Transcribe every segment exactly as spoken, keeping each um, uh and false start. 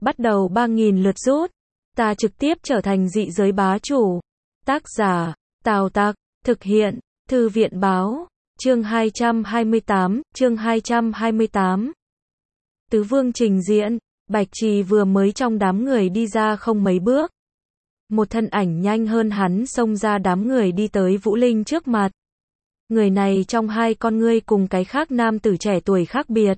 bắt đầu ba nghìn lượt rút. Ta trực tiếp trở thành dị giới bá chủ. Tác giả, Tào Tặc, thực hiện, Thư viện báo, chương hai trăm hai mươi tám, chương hai trăm hai mươi tám. Tứ Vương trình diễn, Bạch Trì vừa mới trong đám người đi ra không mấy bước. Một thân ảnh nhanh hơn hắn xông ra đám người đi tới Vũ Linh trước mặt. Người này trong hai con ngươi cùng cái khác nam tử trẻ tuổi khác biệt.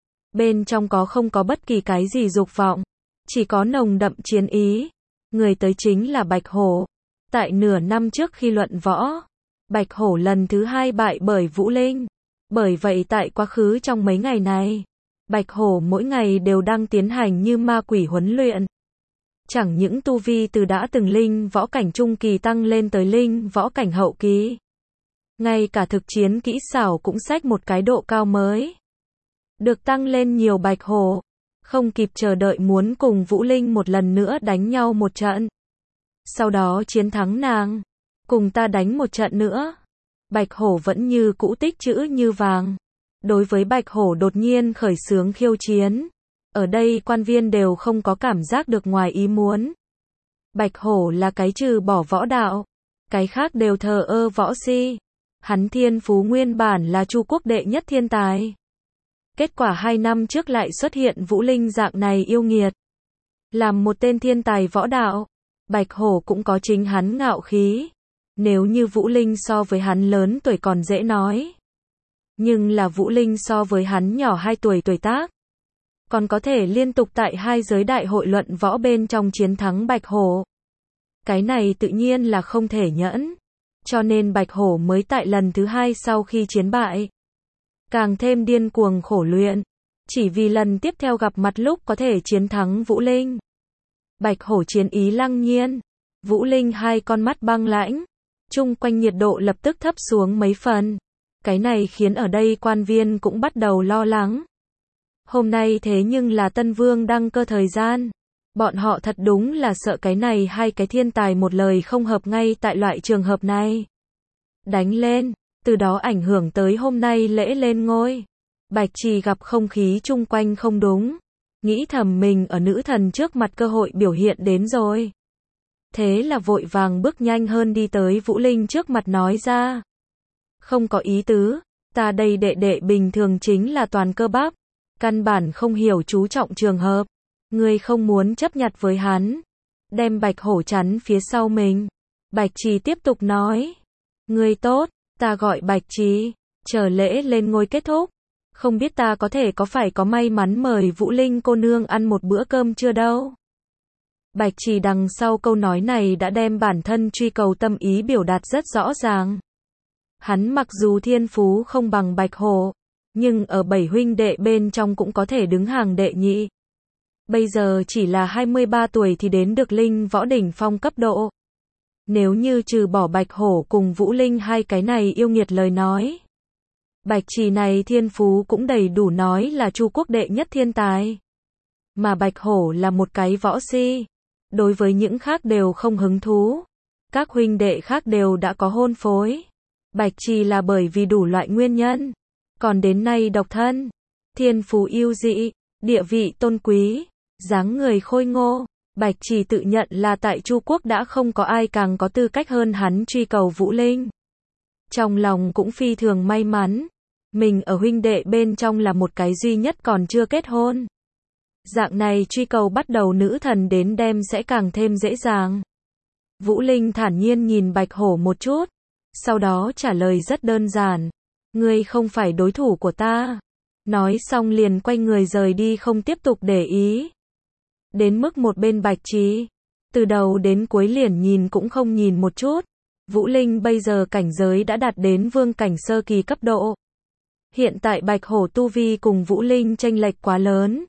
Bên trong có không có bất kỳ cái gì dục vọng, chỉ có nồng đậm chiến ý. Người tới chính là Bạch Hổ. Tại nửa năm trước khi luận võ, Bạch Hổ lần thứ hai bại bởi Vũ Linh. Bởi vậy tại quá khứ trong mấy ngày này, Bạch Hổ mỗi ngày đều đang tiến hành như ma quỷ huấn luyện. Chẳng những tu vi từ đã từng linh võ cảnh trung kỳ tăng lên tới linh võ cảnh hậu kỳ, ngay cả thực chiến kỹ xảo cũng xách một cái độ cao mới. Được tăng lên nhiều, Bạch Hổ không kịp chờ đợi muốn cùng Vũ Linh một lần nữa đánh nhau một trận. Sau đó chiến thắng nàng, cùng ta đánh một trận nữa. Bạch Hổ vẫn như cũ tích chữ như vàng. Đối với Bạch Hổ đột nhiên khởi xướng khiêu chiến, ở đây quan viên đều không có cảm giác được ngoài ý muốn. Bạch Hổ là cái trừ bỏ võ đạo, cái khác đều thờ ơ võ si. Hắn thiên phú nguyên bản là Chu quốc đệ nhất thiên tài. Kết quả hai năm trước lại xuất hiện Vũ Linh dạng này yêu nghiệt. Làm một tên thiên tài võ đạo, Bạch Hổ cũng có chính hắn ngạo khí. Nếu như Vũ Linh so với hắn lớn tuổi còn dễ nói. Nhưng là Vũ Linh so với hắn nhỏ hai tuổi tuổi tác. Còn có thể liên tục tại hai giới đại hội luận võ bên trong chiến thắng Bạch Hổ. Cái này tự nhiên là không thể nhẫn. Cho nên Bạch Hổ mới tại lần thứ hai sau khi chiến bại, càng thêm điên cuồng khổ luyện, chỉ vì lần tiếp theo gặp mặt lúc có thể chiến thắng Vũ Linh. Bạch Hổ chiến ý lăng nhiên, Vũ Linh hai con mắt băng lãnh, chung quanh nhiệt độ lập tức thấp xuống mấy phần. Cái này khiến ở đây quan viên cũng bắt đầu lo lắng. Hôm nay thế nhưng là Tân Vương đăng cơ thời gian. Bọn họ thật đúng là sợ cái này hai cái thiên tài một lời không hợp ngay tại loại trường hợp này. Đánh lên, từ đó ảnh hưởng tới hôm nay lễ lên ngôi. Bạch Trì gặp không khí chung quanh không đúng, nghĩ thầm mình ở nữ thần trước mặt cơ hội biểu hiện đến rồi. Thế là vội vàng bước nhanh hơn đi tới Vũ Linh trước mặt nói ra. Không có ý tứ, ta đây đệ đệ bình thường chính là toàn cơ bắp, căn bản không hiểu chú trọng trường hợp. Ngươi không muốn chấp nhặt với hắn, đem Bạch Hổ chắn phía sau mình. Bạch Trì tiếp tục nói. Ngươi tốt, ta gọi Bạch Trì, chờ lễ lên ngôi kết thúc. Không biết ta có thể có phải có may mắn mời Vũ Linh cô nương ăn một bữa cơm chưa đâu. Bạch Trì đằng sau câu nói này đã đem bản thân truy cầu tâm ý biểu đạt rất rõ ràng. Hắn mặc dù thiên phú không bằng Bạch Hổ, nhưng ở bảy huynh đệ bên trong cũng có thể đứng hàng đệ nhị. Bây giờ chỉ là hai mươi ba tuổi thì đến được linh võ đỉnh phong cấp độ. Nếu như trừ bỏ Bạch Hổ cùng Vũ Linh hai cái này yêu nghiệt lời nói, Bạch Trì này thiên phú cũng đầy đủ nói là Chu quốc đệ nhất thiên tài. Mà Bạch Hổ là một cái võ si, đối với những khác đều không hứng thú. Các huynh đệ khác đều đã có hôn phối. Bạch Trì là bởi vì đủ loại nguyên nhân, còn đến nay độc thân, thiên phú yêu dị, địa vị tôn quý, dáng người khôi ngô. Bạch Trì tự nhận là tại Chu quốc đã không có ai càng có tư cách hơn hắn truy cầu Vũ Linh. Trong lòng cũng phi thường may mắn, mình ở huynh đệ bên trong là một cái duy nhất còn chưa kết hôn. Dạng này truy cầu bắt đầu nữ thần đến đem sẽ càng thêm dễ dàng. Vũ Linh thản nhiên nhìn Bạch Hổ một chút, sau đó trả lời rất đơn giản. Ngươi không phải đối thủ của ta. Nói xong liền quay người rời đi không tiếp tục để ý. Đến mức một bên Bạch Trì, từ đầu đến cuối liền nhìn cũng không nhìn một chút. Vũ Linh bây giờ cảnh giới đã đạt đến vương cảnh sơ kỳ cấp độ. Hiện tại Bạch Hổ tu vi cùng Vũ Linh chênh lệch quá lớn.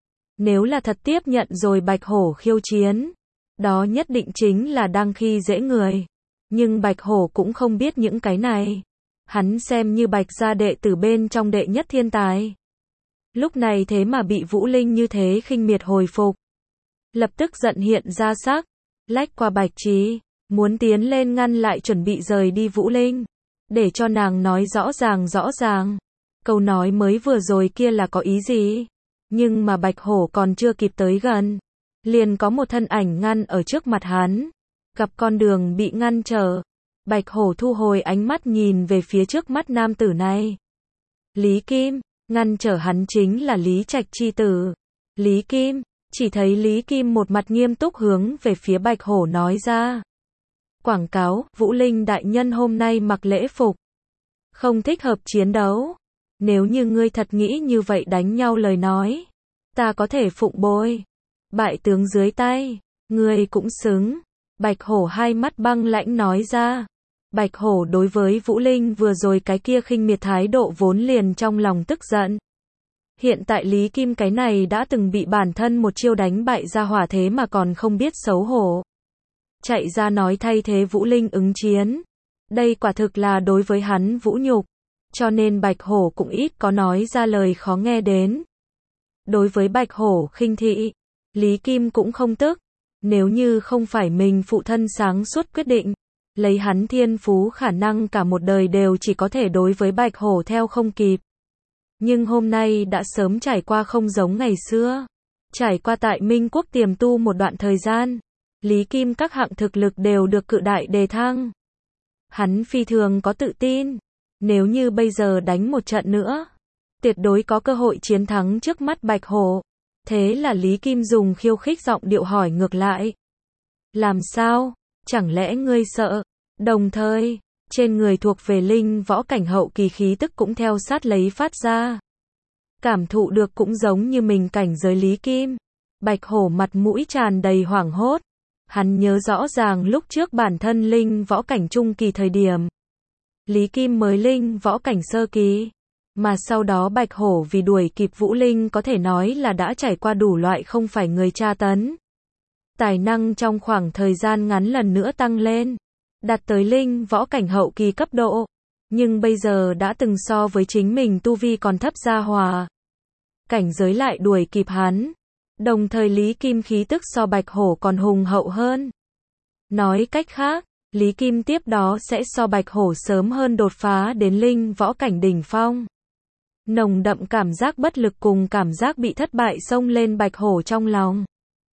Nếu là thật tiếp nhận rồi Bạch Hổ khiêu chiến, đó nhất định chính là đang khi dễ người. Nhưng Bạch Hổ cũng không biết những cái này. Hắn xem như Bạch gia đệ tử bên trong đệ nhất thiên tài. Lúc này thế mà bị Vũ Linh như thế khinh miệt hồi phục. Lập tức giận hiện ra sắc, lách qua Bạch Trì, muốn tiến lên ngăn lại chuẩn bị rời đi Vũ Linh. Để cho nàng nói rõ ràng rõ ràng. Câu nói mới vừa rồi kia là có ý gì? Nhưng mà Bạch Hổ còn chưa kịp tới gần, liền có một thân ảnh ngăn ở trước mặt hắn. Gặp con đường bị ngăn trở, Bạch Hổ thu hồi ánh mắt nhìn về phía trước mắt nam tử này. Lý Kim, ngăn trở hắn chính là Lý Trạch chi tử. Lý Kim, chỉ thấy Lý Kim một mặt nghiêm túc hướng về phía Bạch Hổ nói ra. Quảng cáo, Vũ Linh đại nhân hôm nay mặc lễ phục. Không thích hợp chiến đấu. Nếu như ngươi thật nghĩ như vậy đánh nhau lời nói, ta có thể phụng bồi. Bại tướng dưới tay, ngươi cũng xứng. Bạch Hổ hai mắt băng lãnh nói ra. Bạch Hổ đối với Vũ Linh vừa rồi cái kia khinh miệt thái độ vốn liền trong lòng tức giận. Hiện tại Lý Kim cái này đã từng bị bản thân một chiêu đánh bại ra hỏa thế mà còn không biết xấu hổ. Chạy ra nói thay thế Vũ Linh ứng chiến. Đây quả thực là đối với hắn vũ nhục. Cho nên Bạch Hổ cũng ít có nói ra lời khó nghe đến. Đối với Bạch Hổ khinh thị, Lý Kim cũng không tức. Nếu như không phải mình phụ thân sáng suốt quyết định, lấy hắn thiên phú khả năng cả một đời đều chỉ có thể đối với Bạch Hổ theo không kịp. Nhưng hôm nay đã sớm trải qua không giống ngày xưa. Trải qua tại Minh Quốc tiềm tu một đoạn thời gian, Lý Kim các hạng thực lực đều được cự đại đề thăng. Hắn phi thường có tự tin. Nếu như bây giờ đánh một trận nữa, tuyệt đối có cơ hội chiến thắng trước mắt Bạch Hổ. Thế là Lý Kim dùng khiêu khích giọng điệu hỏi ngược lại. Làm sao? Chẳng lẽ ngươi sợ? Đồng thời, trên người thuộc về linh võ cảnh hậu kỳ khí tức cũng theo sát lấy phát ra. Cảm thụ được cũng giống như mình cảnh giới Lý Kim. Bạch Hổ mặt mũi tràn đầy hoảng hốt. Hắn nhớ rõ ràng lúc trước bản thân linh võ cảnh trung kỳ thời điểm. Lý Kim mới linh võ cảnh sơ kỳ. Mà sau đó Bạch Hổ vì đuổi kịp Vũ Linh có thể nói là đã trải qua đủ loại không phải người tra tấn. Tài năng trong khoảng thời gian ngắn lần nữa tăng lên. Đạt tới linh võ cảnh hậu kỳ cấp độ. Nhưng bây giờ đã từng so với chính mình tu vi còn thấp ra hòa. Cảnh giới lại đuổi kịp hắn. Đồng thời Lý Kim khí tức so Bạch Hổ còn hùng hậu hơn. Nói cách khác, Lý Kim tiếp đó sẽ so Bạch Hổ sớm hơn đột phá đến linh võ cảnh đỉnh phong. Nồng đậm cảm giác bất lực cùng cảm giác bị thất bại xông lên Bạch Hổ trong lòng.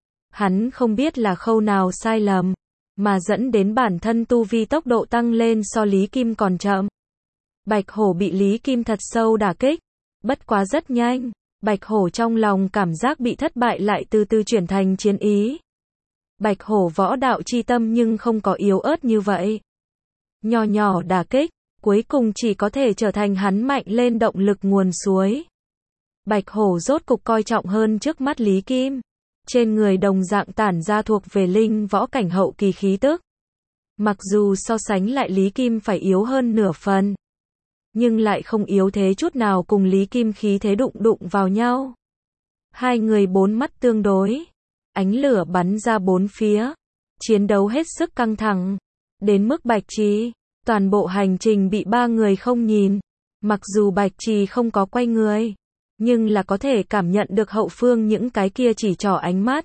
Hắn không biết là khâu nào sai lầm, mà dẫn đến bản thân tu vi tốc độ tăng lên so Lý Kim còn chậm. Bạch Hổ bị Lý Kim thật sâu đả kích, bất quá rất nhanh, Bạch Hổ trong lòng cảm giác bị thất bại lại từ từ chuyển thành chiến ý. Bạch Hổ võ đạo chi tâm nhưng không có yếu ớt như vậy. Nhỏ nhỏ đả kích, cuối cùng chỉ có thể trở thành hắn mạnh lên động lực nguồn suối. Bạch Hổ rốt cục coi trọng hơn trước mắt Lý Kim. Trên người đồng dạng tản ra thuộc về linh võ cảnh hậu kỳ khí tức. Mặc dù so sánh lại Lý Kim phải yếu hơn nửa phần, nhưng lại không yếu thế chút nào cùng Lý Kim khí thế đụng đụng vào nhau. Hai người bốn mắt tương đối, ánh lửa bắn ra bốn phía, chiến đấu hết sức căng thẳng, đến mức Bạch Trì, toàn bộ hành trình bị ba người không nhìn. Mặc dù Bạch Trì không có quay người, nhưng là có thể cảm nhận được hậu phương những cái kia chỉ trỏ ánh mắt.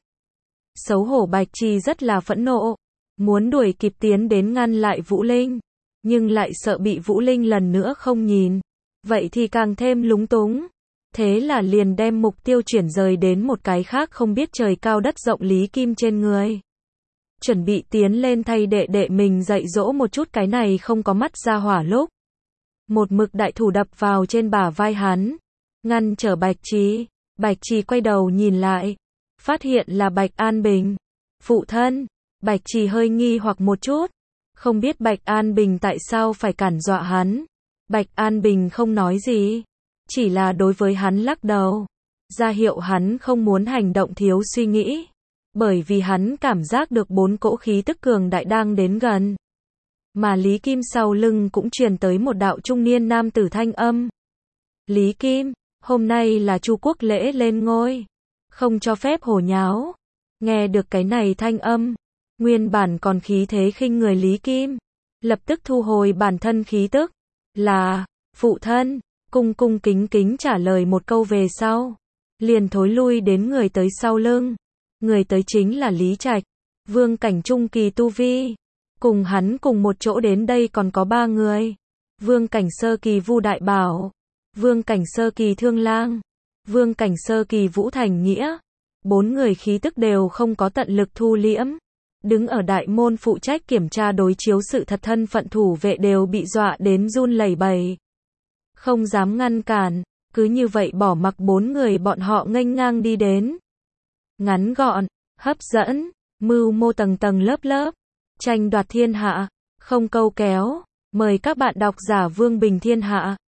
Xấu hổ Bạch Trì rất là phẫn nộ, muốn đuổi kịp tiến đến ngăn lại Vũ Linh, nhưng lại sợ bị Vũ Linh lần nữa không nhìn. Vậy thì càng thêm lúng túng. Thế là liền đem mục tiêu chuyển rời đến một cái khác không biết trời cao đất rộng Lý Kim trên người. Chuẩn bị tiến lên thay đệ đệ mình dạy dỗ một chút cái này không có mắt ra hỏa lúc. Một mực đại thủ đập vào trên bả vai hắn, ngăn trở Bạch Trì. Bạch Trì quay đầu nhìn lại, phát hiện là Bạch An Bình. Phụ thân, Bạch Trì hơi nghi hoặc một chút, không biết Bạch An Bình tại sao phải cản dọa hắn. Bạch An Bình không nói gì, chỉ là đối với hắn lắc đầu, ra hiệu hắn không muốn hành động thiếu suy nghĩ, bởi vì hắn cảm giác được bốn cỗ khí tức cường đại đang đến gần. Mà Lý Kim sau lưng cũng truyền tới một đạo trung niên nam tử thanh âm. Lý Kim, hôm nay là Chu quốc lễ lên ngôi, không cho phép hồ nháo. Nghe được cái này thanh âm, nguyên bản còn khí thế khinh người Lý Kim, lập tức thu hồi bản thân khí tức, là, phụ thân, cung cung kính kính trả lời một câu về sau, liền thối lui đến người tới sau lưng. Người tới chính là Lý Trạch, vương cảnh trung kỳ tu vi. Cùng hắn cùng một chỗ đến đây còn có ba người. Vương cảnh sơ kỳ Vu Đại Bảo, vương cảnh sơ kỳ Thương Lang, Vương cảnh sơ kỳ Vũ Thành Nghĩa. Bốn người khí tức đều không có tận lực thu liễm. Đứng ở đại môn phụ trách kiểm tra đối chiếu sự thật thân phận thủ vệ đều bị dọa đến run lẩy bẩy. Không dám ngăn cản, cứ như vậy bỏ mặc bốn người bọn họ nghênh ngang đi đến. Ngắn gọn, hấp dẫn, mưu mô tầng tầng lớp lớp, tranh đoạt thiên hạ, không câu kéo. Mời các bạn đọc giả Vương Bình Thiên Hạ.